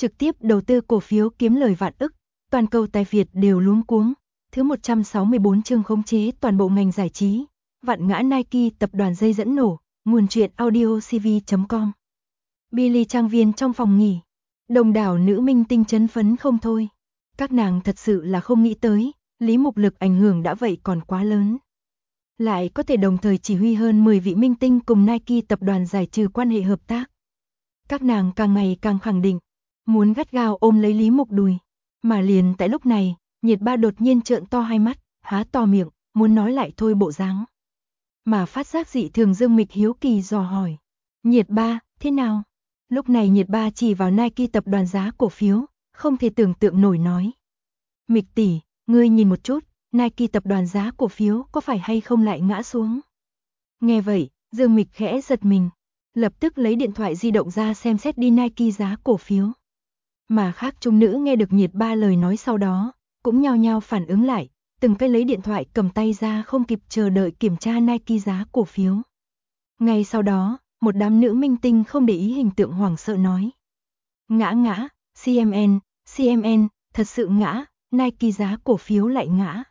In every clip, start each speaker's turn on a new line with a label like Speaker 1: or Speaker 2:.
Speaker 1: trực tiếp đầu tư cổ phiếu kiếm lời vạn ức, toàn cầu tài Việt đều luống cuống. Thứ 164 chương khống chế toàn bộ ngành giải trí, vạn ngã Nike tập đoàn dây dẫn nổ, nguồn truyện audio cv.com. Billy trang viên trong phòng nghỉ, đông đảo nữ minh tinh chấn phấn không thôi. Các nàng thật sự là không nghĩ tới, Lý Mục lực ảnh hưởng đã vậy còn quá lớn. Lại có thể đồng thời chỉ huy hơn 10 vị minh tinh cùng Nike tập đoàn giải trừ quan hệ hợp tác. Các nàng càng ngày càng khẳng định, muốn gắt gao ôm lấy Lý Mục đùi. Mà liền tại lúc này, Nhiệt Ba đột nhiên trợn to hai mắt, há to miệng, muốn nói lại thôi bộ dáng. Mà phát giác dị thường Dương Mịch hiếu kỳ dò hỏi. Nhiệt Ba, thế nào? Lúc này Nhiệt Ba chỉ vào Nike tập đoàn giá cổ phiếu, không thể tưởng tượng nổi nói. Mịch tỷ, ngươi nhìn một chút, Nike tập đoàn giá cổ phiếu có phải hay không lại ngã xuống? Nghe vậy, Dương Mịch khẽ giật mình, lập tức lấy điện thoại di động ra xem xét đi Nike giá cổ phiếu. Mà khác trung nữ nghe được Nhiệt Ba lời nói sau đó, cũng nhao nhao phản ứng lại, từng cái lấy điện thoại cầm tay ra không kịp chờ đợi kiểm tra Nike giá cổ phiếu. Ngay sau đó, một đám nữ minh tinh không để ý hình tượng hoảng sợ nói. Ngã, CMN, thật sự ngã, Nike giá cổ phiếu lại ngã.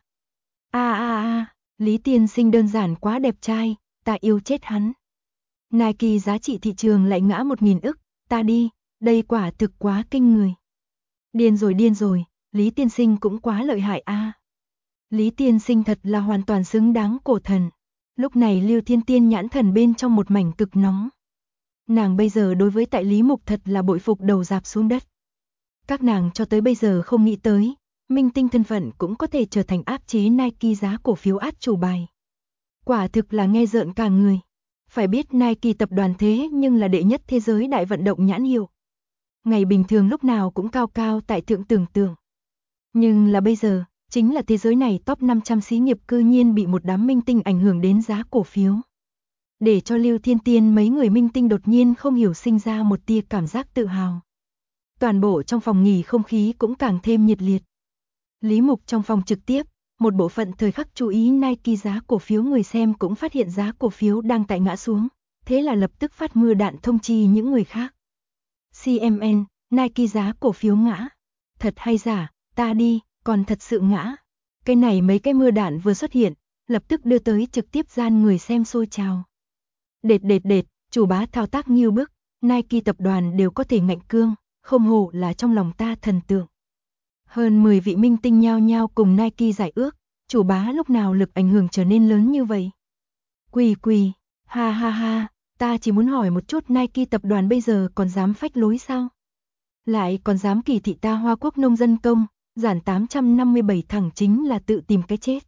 Speaker 1: Lý tiên sinh đơn giản quá đẹp trai, ta yêu chết hắn. Nike giá trị thị trường lại ngã 1.000 ức, ta đi, đây quả thực quá kinh người. Điên rồi, Lý tiên sinh cũng quá lợi hại a. Lý tiên sinh thật là hoàn toàn xứng đáng cổ thần. Lúc này Lưu Thiên Tiên nhãn thần bên trong một mảnh cực nóng. Nàng bây giờ đối với tại Lý Mục thật là bội phục đầu rạp xuống đất. Các nàng cho tới bây giờ không nghĩ tới, minh tinh thân phận cũng có thể trở thành áp chế Nike giá cổ phiếu át chủ bài. Quả thực là nghe rợn cả người. Phải biết Nike tập đoàn thế nhưng là đệ nhất thế giới đại vận động nhãn hiệu. Ngày bình thường lúc nào cũng cao cao tại thượng tưởng tượng. Nhưng là bây giờ, chính là thế giới này top 500 xí nghiệp cư nhiên bị một đám minh tinh ảnh hưởng đến giá cổ phiếu. Để cho Lưu Thiên Tiên mấy người minh tinh đột nhiên không hiểu sinh ra một tia cảm giác tự hào. Toàn bộ trong phòng nghỉ không khí cũng càng thêm nhiệt liệt. Lý Mục trong phòng trực tiếp, một bộ phận thời khắc chú ý Nike giá cổ phiếu người xem cũng phát hiện giá cổ phiếu đang tại ngã xuống, thế là lập tức phát mưa đạn thông chi những người khác. CMN, Nike giá cổ phiếu ngã. Thật hay giả, ta đi, còn thật sự ngã. Cái này mấy cái mưa đạn vừa xuất hiện, lập tức đưa tới trực tiếp gian người xem sôi trào. Đệt, chủ bá thao tác nghiêu bức, Nike tập đoàn đều có thể ngạnh cương, không hổ là trong lòng ta thần tượng. Hơn 10 vị minh tinh nhao nhao cùng Nike giải ước, chủ bá lúc nào lực ảnh hưởng trở nên lớn như vậy. Quỳ, ha, ta chỉ muốn hỏi một chút Nike tập đoàn bây giờ còn dám phách lối sao? Lại còn dám kỳ thị ta Hoa Quốc nông dân công, giản 857 thẳng chính là tự tìm cái chết.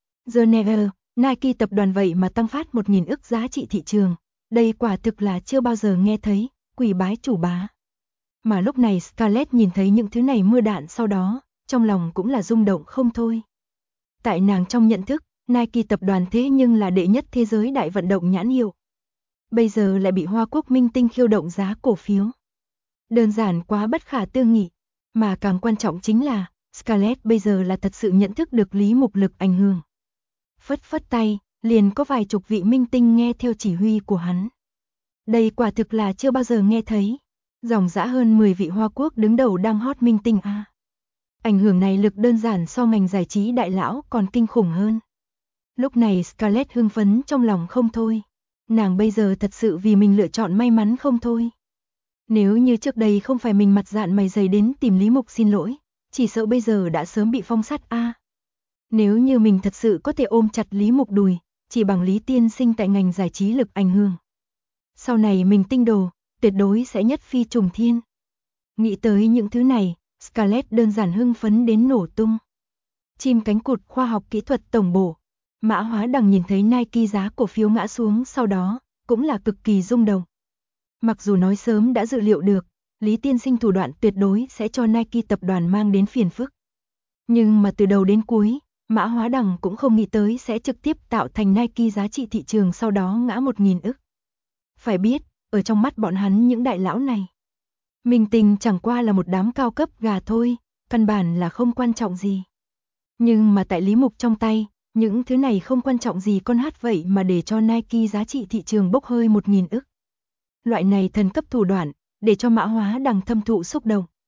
Speaker 1: The Nike tập đoàn vậy mà tăng phát 1.000 ức giá trị thị trường, đây quả thực là chưa bao giờ nghe thấy, quỳ bái chủ bá. Mà lúc này Scarlett nhìn thấy những thứ này mưa đạn sau đó, trong lòng cũng là rung động không thôi. Tại nàng trong nhận thức, Nike tập đoàn thế nhưng là đệ nhất thế giới đại vận động nhãn hiệu. Bây giờ lại bị Hoa Quốc minh tinh khiêu động giá cổ phiếu. Đơn giản quá bất khả tư nghị, mà càng quan trọng chính là, Scarlett bây giờ là thật sự nhận thức được Lý Mục lực ảnh hưởng. Phất tay, liền có vài chục vị minh tinh nghe theo chỉ huy của hắn. Đây quả thực là chưa bao giờ nghe thấy. Dòng dã hơn 10 vị Hoa Quốc đứng đầu đang hot minh tinh a. Ảnh hưởng này lực đơn giản so ngành giải trí đại lão còn kinh khủng hơn. Lúc này Scarlett hưng phấn trong lòng không thôi. Nàng bây giờ thật sự vì mình lựa chọn may mắn không thôi. Nếu như trước đây không phải mình mặt dạn mày dày đến tìm Lý Mục xin lỗi, chỉ sợ bây giờ đã sớm bị phong sát a. Nếu như mình thật sự có thể ôm chặt Lý Mục đùi, chỉ bằng Lý tiên sinh tại ngành giải trí lực ảnh hưởng. Sau này mình tinh đồ, tuyệt đối sẽ nhất phi trùng thiên. Nghĩ tới những thứ này, Scarlett đơn giản hưng phấn đến nổ tung. Chim cánh cụt khoa học kỹ thuật tổng bộ, Mã Hóa Đằng nhìn thấy Nike giá cổ phiếu ngã xuống sau đó, cũng là cực kỳ rung động. Mặc dù nói sớm đã dự liệu được, Lý tiên sinh thủ đoạn tuyệt đối sẽ cho Nike tập đoàn mang đến phiền phức. Nhưng mà từ đầu đến cuối, Mã Hóa Đằng cũng không nghĩ tới sẽ trực tiếp tạo thành Nike giá trị thị trường sau đó ngã 1.000 ức. Phải biết, ở trong mắt bọn hắn những đại lão này, minh tinh chẳng qua là một đám cao cấp gà thôi, căn bản là không quan trọng gì. Nhưng mà tại Lý Mục trong tay, những thứ này không quan trọng gì con hát vậy mà để cho Nike giá trị thị trường bốc hơi 1.000 ức. Loại này thần cấp thủ đoạn, để cho Mã Hóa Đằng thâm thụ xúc động,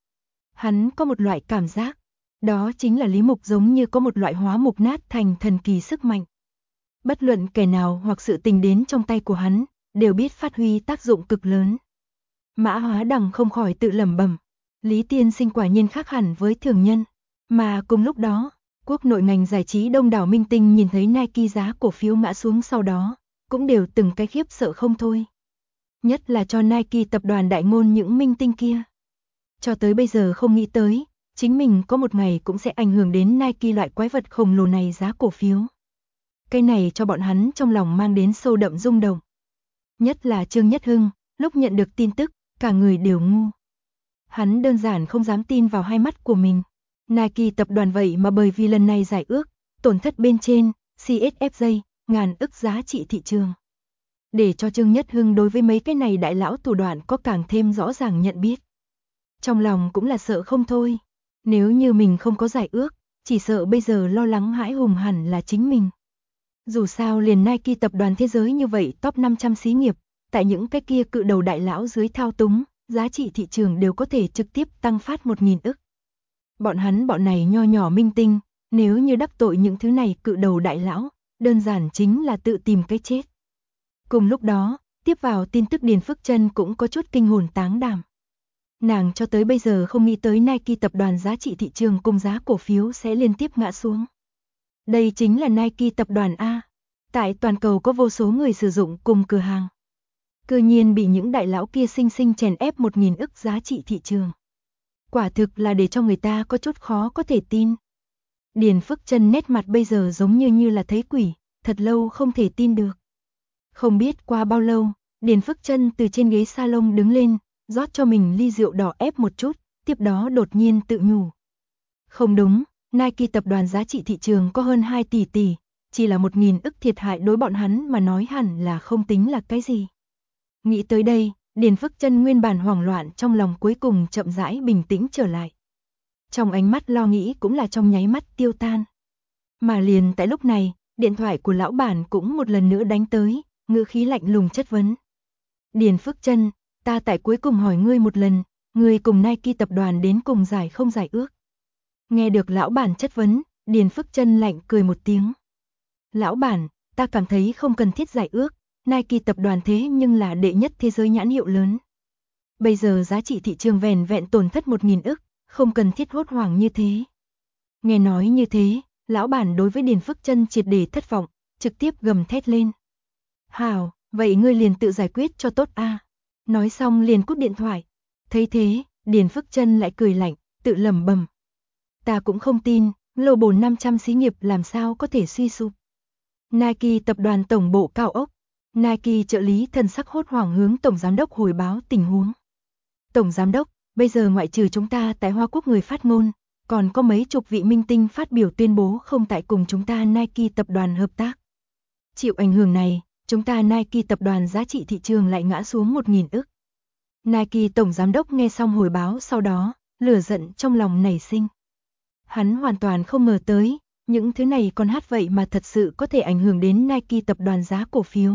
Speaker 1: Hắn có một loại cảm giác, đó chính là Lý Mục giống như có một loại hóa mục nát thành thần kỳ sức mạnh. Bất luận kẻ nào hoặc sự tình đến trong tay của hắn, đều biết phát huy tác dụng cực lớn. Mã Hóa Đằng không khỏi tự lẩm bẩm, Lý tiên sinh quả nhiên khác hẳn với thường nhân. Mà cùng lúc đó, quốc nội ngành giải trí đông đảo minh tinh nhìn thấy Nike giá cổ phiếu ngã xuống sau đó, cũng đều từng cái khiếp sợ không thôi. Nhất là cho Nike tập đoàn đại ngôn những minh tinh kia. Cho tới bây giờ không nghĩ tới, chính mình có một ngày cũng sẽ ảnh hưởng đến Nike loại quái vật khổng lồ này giá cổ phiếu. Cái này cho bọn hắn trong lòng mang đến sâu đậm rung động. Nhất là Trương Nhất Hưng, lúc nhận được tin tức, cả người đều ngu. Hắn đơn giản không dám tin vào hai mắt của mình. Nike tập đoàn vậy mà bởi vì lần này giải ước, tổn thất bên trên, CSFJ, ngàn ức giá trị thị trường. Để cho Trương Nhất Hưng đối với mấy cái này đại lão thủ đoạn có càng thêm rõ ràng nhận biết. Trong lòng cũng là sợ không thôi. Nếu như mình không có giải ước, chỉ sợ bây giờ lo lắng hãi hùng hẳn là chính mình. Dù sao liền Nike tập đoàn thế giới như vậy top 500 xí nghiệp, tại những cái kia cự đầu đại lão dưới thao túng, giá trị thị trường đều có thể trực tiếp tăng phát 1.000 ức. Bọn này nho nhỏ minh tinh, nếu như đắc tội những thứ này cự đầu đại lão, đơn giản chính là tự tìm cái chết. Cùng lúc đó, tiếp vào tin tức Điền Phước Trân cũng có chút kinh hồn táng đảm. Nàng cho tới bây giờ không nghĩ tới Nike tập đoàn giá trị thị trường cùng giá cổ phiếu sẽ liên tiếp ngã xuống. Đây chính là Nike tập đoàn A. Tại toàn cầu có vô số người sử dụng cùng cửa hàng. Cư nhiên bị những đại lão kia sinh sinh chèn ép 1.000 ức giá trị thị trường. Quả thực là để cho người ta có chút khó có thể tin. Điền Phước Trân nét mặt bây giờ giống như là thấy quỷ, thật lâu không thể tin được. Không biết qua bao lâu, Điền Phước Trân từ trên ghế salon đứng lên, rót cho mình ly rượu đỏ ép một chút, tiếp đó đột nhiên tự nhủ. Không đúng, Nike tập đoàn giá trị thị trường có hơn 2 tỷ, chỉ là 1.000 ức thiệt hại đối bọn hắn mà nói hẳn là không tính là cái gì. Nghĩ tới đây, Điền Phước Trân nguyên bản hoảng loạn trong lòng cuối cùng chậm rãi bình tĩnh trở lại. Trong ánh mắt lo nghĩ cũng là trong nháy mắt tiêu tan. Mà liền tại lúc này, điện thoại của lão bản cũng một lần nữa đánh tới, ngữ khí lạnh lùng chất vấn. Điền Phước Trân, ta tại cuối cùng hỏi ngươi một lần, ngươi cùng Nike tập đoàn đến cùng giải không giải ước. Nghe được lão bản chất vấn, Điền Phước Trân lạnh cười một tiếng. Lão bản, ta cảm thấy không cần thiết giải ước, Nike tập đoàn thế nhưng là đệ nhất thế giới nhãn hiệu lớn. Bây giờ giá trị thị trường vẻn vẹn tổn thất 1.000 ức, không cần thiết hốt hoảng như thế. Nghe nói như thế, lão bản đối với Điền Phước Trân triệt để thất vọng, trực tiếp gầm thét lên. Hảo, vậy ngươi liền tự giải quyết cho tốt a. Nói xong liền cúp điện thoại. Thấy thế, Điền Phước Trân lại cười lạnh, tự lẩm bẩm. Ta cũng không tin, Global 500 xí nghiệp làm sao có thể suy sụp. Nike tập đoàn tổng bộ cao ốc. Nike trợ lý thần sắc hốt hoảng hướng tổng giám đốc hồi báo tình huống. Tổng giám đốc, bây giờ ngoại trừ chúng ta tại Hoa Quốc người phát ngôn, còn có mấy chục vị minh tinh phát biểu tuyên bố không tại cùng chúng ta Nike tập đoàn hợp tác. Chịu ảnh hưởng này, chúng ta Nike tập đoàn giá trị thị trường lại ngã xuống 1.000 ức. Nike tổng giám đốc nghe xong hồi báo sau đó, lửa giận trong lòng nảy sinh. Hắn hoàn toàn không ngờ tới, những thứ này còn hát vậy mà thật sự có thể ảnh hưởng đến Nike tập đoàn giá cổ phiếu.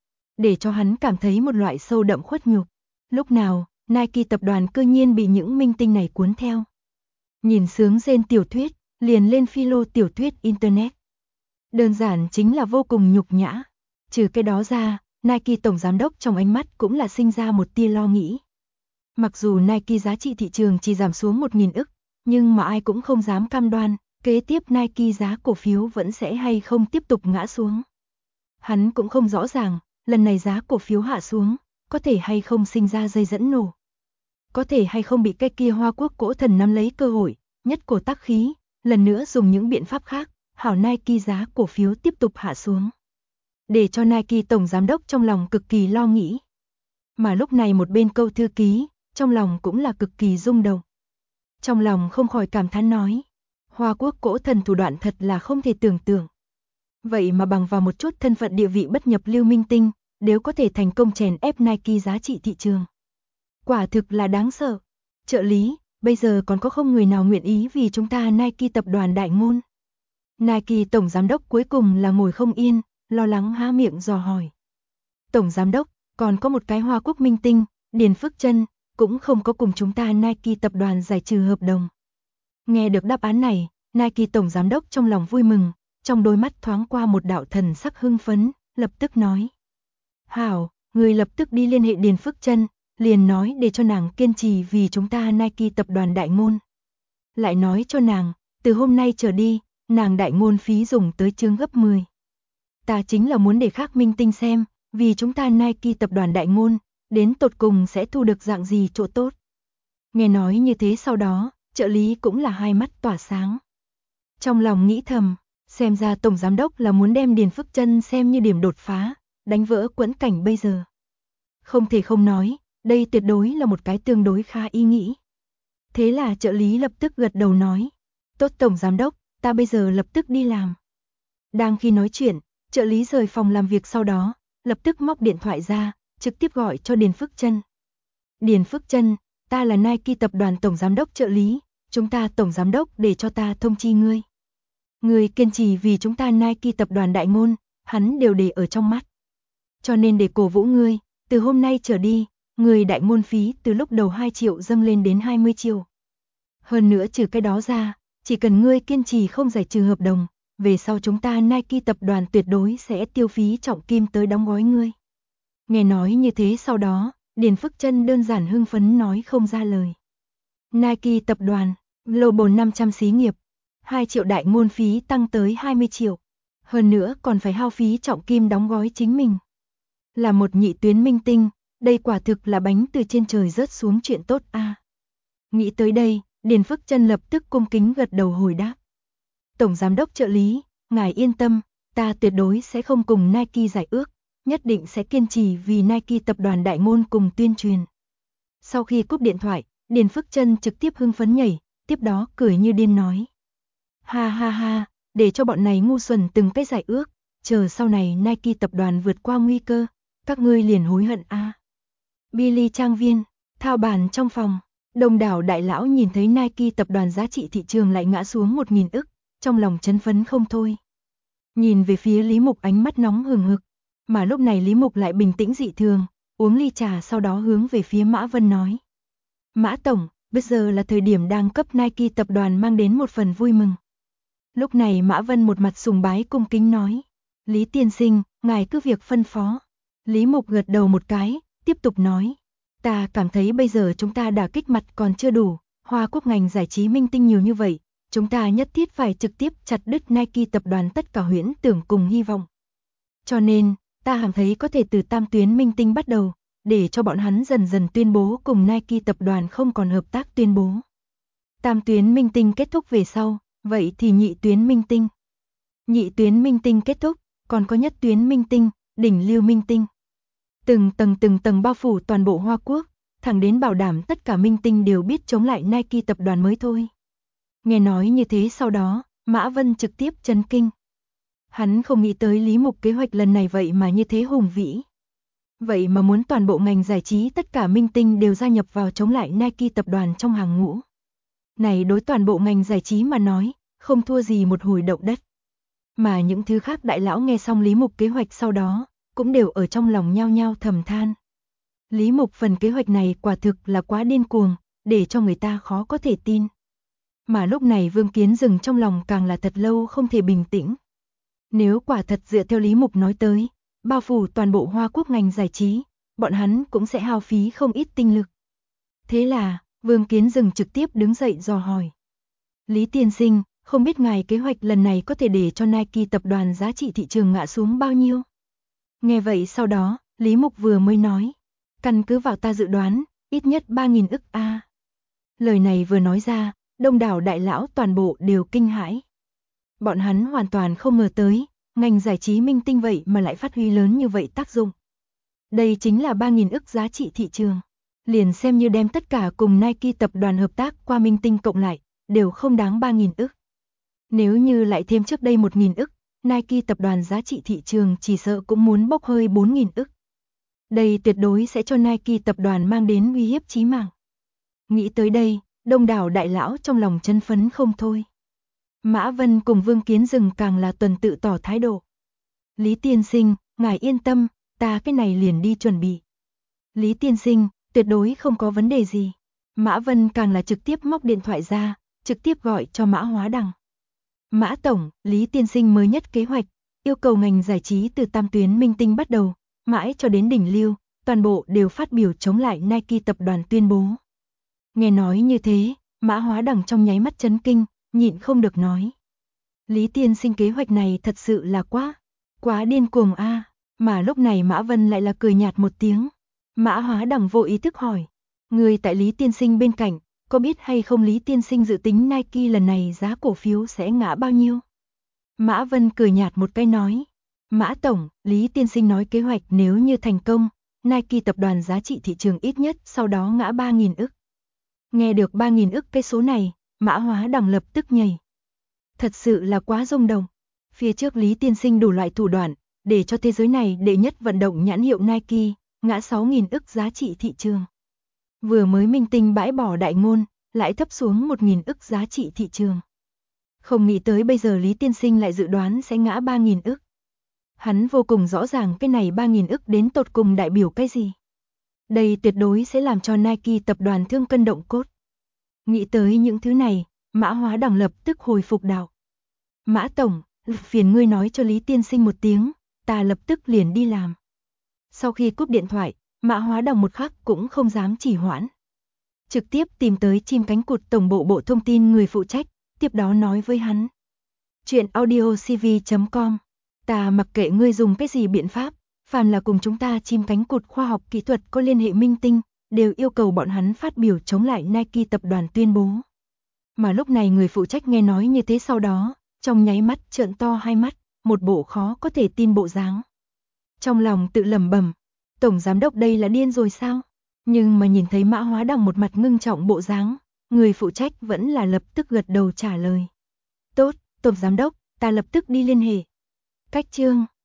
Speaker 1: Để cho hắn cảm thấy một loại sâu đậm khuất nhục. Lúc nào, Nike tập đoàn cư nhiên bị những minh tinh này cuốn theo. Nhìn sướng rên tiểu thuyết, liền lên philo tiểu thuyết Internet. Đơn giản chính là vô cùng nhục nhã. Trừ cái đó ra, Nike tổng giám đốc trong ánh mắt cũng là sinh ra một tia lo nghĩ. Mặc dù Nike giá trị thị trường chỉ giảm xuống 1.000 ức, nhưng mà ai cũng không dám cam đoan, kế tiếp Nike giá cổ phiếu vẫn sẽ hay không tiếp tục ngã xuống. Hắn cũng không rõ ràng, lần này giá cổ phiếu hạ xuống, có thể hay không sinh ra dây dẫn nổ. Có thể hay không bị cái kia Hoa Quốc cỗ thần nắm lấy cơ hội, nhất cổ tác khí, lần nữa dùng những biện pháp khác, hảo Nike giá cổ phiếu tiếp tục hạ xuống. Để cho Nike tổng giám đốc trong lòng cực kỳ lo nghĩ. Mà lúc này một bên câu thư ký, trong lòng cũng là cực kỳ rung động. Trong lòng không khỏi cảm thán nói, Hoa Quốc cỗ thần thủ đoạn thật là không thể tưởng tượng. Vậy mà bằng vào một chút thân phận địa vị bất nhập lưu minh tinh, đều có thể thành công chèn ép Nike giá trị thị trường. Quả thực là đáng sợ. Trợ lý, bây giờ còn có không người nào nguyện ý vì chúng ta Nike tập đoàn đại ngôn. Nike tổng giám đốc cuối cùng là ngồi không yên, lo lắng há miệng dò hỏi. Tổng giám đốc, còn có một cái Hoa Quốc minh tinh, Điền Phước Trân, cũng không có cùng chúng ta Nike tập đoàn giải trừ hợp đồng. Nghe được đáp án này, Nike tổng giám đốc trong lòng vui mừng, trong đôi mắt thoáng qua một đạo thần sắc hưng phấn, lập tức nói. Hảo, người lập tức đi liên hệ Điền Phước Trân, liền nói để cho nàng kiên trì vì chúng ta Nike tập đoàn đại ngôn. Lại nói cho nàng, từ hôm nay trở đi, nàng đại ngôn phí dùng tới chướng gấp 10. Ta chính là muốn để khác minh tinh xem, vì chúng ta Nike tập đoàn đại ngôn, đến tột cùng sẽ thu được dạng gì chỗ tốt. Nghe nói như thế sau đó, trợ lý cũng là hai mắt tỏa sáng. Trong lòng nghĩ thầm, xem ra tổng giám đốc là muốn đem Điền Phước Trân xem như điểm đột phá, đánh vỡ quẫn cảnh bây giờ. Không thể không nói, đây tuyệt đối là một cái tương đối khá ý nghĩ. Thế là trợ lý lập tức gật đầu nói, tốt tổng giám đốc, ta bây giờ lập tức đi làm. Đang khi nói chuyện, trợ lý rời phòng làm việc sau đó, lập tức móc điện thoại ra, trực tiếp gọi cho Điền Phước Trân. Điền Phước Trân, ta là Nike tập đoàn tổng giám đốc trợ lý, chúng ta tổng giám đốc để cho ta thông chi ngươi. Ngươi kiên trì vì chúng ta Nike tập đoàn đại ngôn, hắn đều để ở trong mắt. Cho nên để cổ vũ ngươi, từ hôm nay trở đi, người đại ngôn phí từ lúc đầu 2 triệu dâng lên đến 20 triệu. Hơn nữa trừ cái đó ra, chỉ cần ngươi kiên trì không giải trừ hợp đồng, về sau chúng ta Nike tập đoàn tuyệt đối sẽ tiêu phí trọng kim tới đóng gói ngươi. Nghe nói như thế sau đó, Điền Phước Trân đơn giản hưng phấn nói không ra lời. Nike tập đoàn, Global 500 xí nghiệp, 2 triệu đại ngôn phí tăng tới 20 triệu. Hơn nữa còn phải hao phí trọng kim đóng gói chính mình. Là một nhị tuyến minh tinh, đây quả thực là bánh từ trên trời rớt xuống chuyện tốt a. Nghĩ tới đây, Điền Phước Trân lập tức cung kính gật đầu hồi đáp. Tổng giám đốc trợ lý, ngài yên tâm, ta tuyệt đối sẽ không cùng Nike giải ước, nhất định sẽ kiên trì vì Nike tập đoàn đại ngôn cùng tuyên truyền. Sau khi cúp điện thoại, Điền Phước Trân trực tiếp hưng phấn nhảy, tiếp đó cười như điên nói. Ha ha ha, để cho bọn này ngu xuẩn từng cái giải ước, chờ sau này Nike tập đoàn vượt qua nguy cơ, các ngươi liền hối hận a. Billy trang viên, thao bàn trong phòng, đông đảo đại lão nhìn thấy Nike tập đoàn giá trị thị trường lại ngã xuống 1.000 ức, trong lòng chấn phấn không thôi. Nhìn về phía Lý Mục ánh mắt nóng hừng hực, mà lúc này Lý Mục lại bình tĩnh dị thường, uống ly trà sau đó hướng về phía Mã Vân nói. Mã Tổng, bây giờ là thời điểm đang cấp Nike tập đoàn mang đến một phần vui mừng. Lúc này Mã Vân một mặt sùng bái cung kính nói. Lý tiên sinh, ngài cứ việc phân phó. Lý Mục gật đầu một cái, tiếp tục nói. Ta cảm thấy bây giờ chúng ta đả kích mặt còn chưa đủ, Hoa Quốc ngành giải trí minh tinh nhiều như vậy, chúng ta nhất thiết phải trực tiếp chặt đứt Nike tập đoàn tất cả huyễn tưởng cùng hy vọng. Cho nên, ta cảm thấy có thể từ tam tuyến minh tinh bắt đầu, để cho bọn hắn dần dần tuyên bố cùng Nike tập đoàn không còn hợp tác tuyên bố. Tam tuyến minh tinh kết thúc về sau, vậy thì nhị tuyến minh tinh. Nhị tuyến minh tinh kết thúc, còn có nhất tuyến minh tinh, đỉnh lưu minh tinh. Từng tầng bao phủ toàn bộ Hoa Quốc, thẳng đến bảo đảm tất cả minh tinh đều biết chống lại Nike tập đoàn mới thôi. Nghe nói như thế sau đó, Mã Vân trực tiếp chấn kinh. Hắn không nghĩ tới Lý Mục kế hoạch lần này vậy mà như thế hùng vĩ. Vậy mà muốn toàn bộ ngành giải trí tất cả minh tinh đều gia nhập vào chống lại Nike tập đoàn trong hàng ngũ. Này đối toàn bộ ngành giải trí mà nói, không thua gì một hồi động đất. Mà những thứ khác đại lão nghe xong Lý Mục kế hoạch sau đó, cũng đều ở trong lòng nhao nhao thầm than. Lý Mục phần kế hoạch này quả thực là quá điên cuồng, để cho người ta khó có thể tin. Mà lúc này Vương Kiến Dừng trong lòng càng là thật lâu không thể bình tĩnh. Nếu quả thật dựa theo Lý Mục nói tới, bao phủ toàn bộ Hoa Quốc ngành giải trí, bọn hắn cũng sẽ hao phí không ít tinh lực. Thế là, Vương Kiến Dừng trực tiếp đứng dậy dò hỏi. Lý tiên sinh, không biết ngài kế hoạch lần này có thể để cho Nike tập đoàn giá trị thị trường ngã xuống bao nhiêu? Nghe vậy sau đó, Lý Mục vừa mới nói. Căn cứ vào ta dự đoán, ít nhất 3.000 ức a. Lời này vừa nói ra, đông đảo đại lão toàn bộ đều kinh hãi. Bọn hắn hoàn toàn không ngờ tới, ngành giải trí minh tinh vậy mà lại phát huy lớn như vậy tác dụng. Đây chính là 3.000 ức giá trị thị trường. Liền xem như đem tất cả cùng Nike tập đoàn hợp tác qua minh tinh cộng lại, đều không đáng 3.000 ức. Nếu như lại thêm trước đây 1.000 ức, Nike tập đoàn giá trị thị trường chỉ sợ cũng muốn bốc hơi 4.000 ức. Đây tuyệt đối sẽ cho Nike tập đoàn mang đến uy hiếp chí mạng. Nghĩ tới đây, đông đảo đại lão trong lòng chấn phấn không thôi. Mã Vân cùng Vương Kiến Dừng càng là tuần tự tỏ thái độ. Lý tiên sinh, ngài yên tâm, ta cái này liền đi chuẩn bị. Lý tiên sinh, tuyệt đối không có vấn đề gì. Mã Vân càng là trực tiếp móc điện thoại ra, trực tiếp gọi cho Mã Hóa Đằng. Mã Tổng, Lý Tiên Sinh mới nhất kế hoạch, yêu cầu ngành giải trí từ tam tuyến minh tinh bắt đầu, mãi cho đến đỉnh lưu, toàn bộ đều phát biểu chống lại Nike tập đoàn tuyên bố. Nghe nói như thế, Mã Hóa Đằng trong nháy mắt chấn kinh, nhịn không được nói. Lý Tiên Sinh kế hoạch này thật sự là quá điên cuồng a. Mà lúc này Mã Vân lại là cười nhạt một tiếng. Mã Hóa Đằng vô ý thức hỏi. Người tại Lý Tiên Sinh bên cạnh, có biết hay không Lý Tiên Sinh dự tính Nike lần này giá cổ phiếu sẽ ngã bao nhiêu? Mã Vân cười nhạt một cái nói. Mã Tổng, Lý Tiên Sinh nói kế hoạch nếu như thành công, Nike tập đoàn giá trị thị trường ít nhất sau đó ngã 3.000 ức. Nghe được 3.000 ức cái số này, Mã Hóa Đằng lập tức nhảy. Thật sự là quá rung động. Phía trước Lý Tiên Sinh đủ loại thủ đoạn, để cho thế giới này đệ nhất vận động nhãn hiệu Nike, ngã 6.000 ức giá trị thị trường. Vừa mới minh tinh bãi bỏ đại ngôn, lại thấp xuống 1.000 ức giá trị thị trường. Không nghĩ tới bây giờ Lý Tiên Sinh lại dự đoán sẽ ngã 3.000 ức. Hắn vô cùng rõ ràng cái này 3.000 ức đến tột cùng đại biểu cái gì. Đây tuyệt đối sẽ làm cho Nike tập đoàn thương cân động cốt. Nghĩ tới những thứ này, Mã Hóa Đằng lập tức hồi phục đạo. Mã Tổng, phiền ngươi nói cho Lý Tiên Sinh một tiếng, ta lập tức liền đi làm. Sau khi cúp điện thoại, Mã Hóa Đằng một khắc cũng không dám trì hoãn. Trực tiếp tìm tới chim cánh cụt tổng bộ Bộ Thông tin người phụ trách, tiếp đó nói với hắn. Chuyện audiocv.com, ta mặc kệ ngươi dùng cái gì biện pháp, phàm là cùng chúng ta chim cánh cụt khoa học kỹ thuật có liên hệ minh tinh, đều yêu cầu bọn hắn phát biểu chống lại Nike tập đoàn tuyên bố. Mà lúc này người phụ trách nghe nói như thế sau đó, trong nháy mắt trợn to hai mắt, một bộ khó có thể tin bộ dáng. Trong lòng tự lẩm bẩm, tổng giám đốc đây là điên rồi sao? Nhưng mà nhìn thấy Mã Hóa Đằng một mặt ngưng trọng bộ dáng, người phụ trách vẫn là lập tức gật đầu trả lời. Tốt, tổng giám đốc, ta lập tức đi liên hệ. Cách chương